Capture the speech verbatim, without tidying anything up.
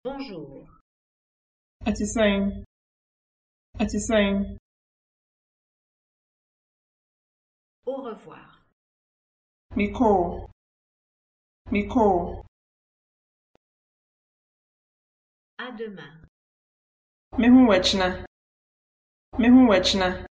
Bonjour. Atisain. Atisain. Au revoir. Miko. Miko. À demain. Mehu wachna. Mehu wachna.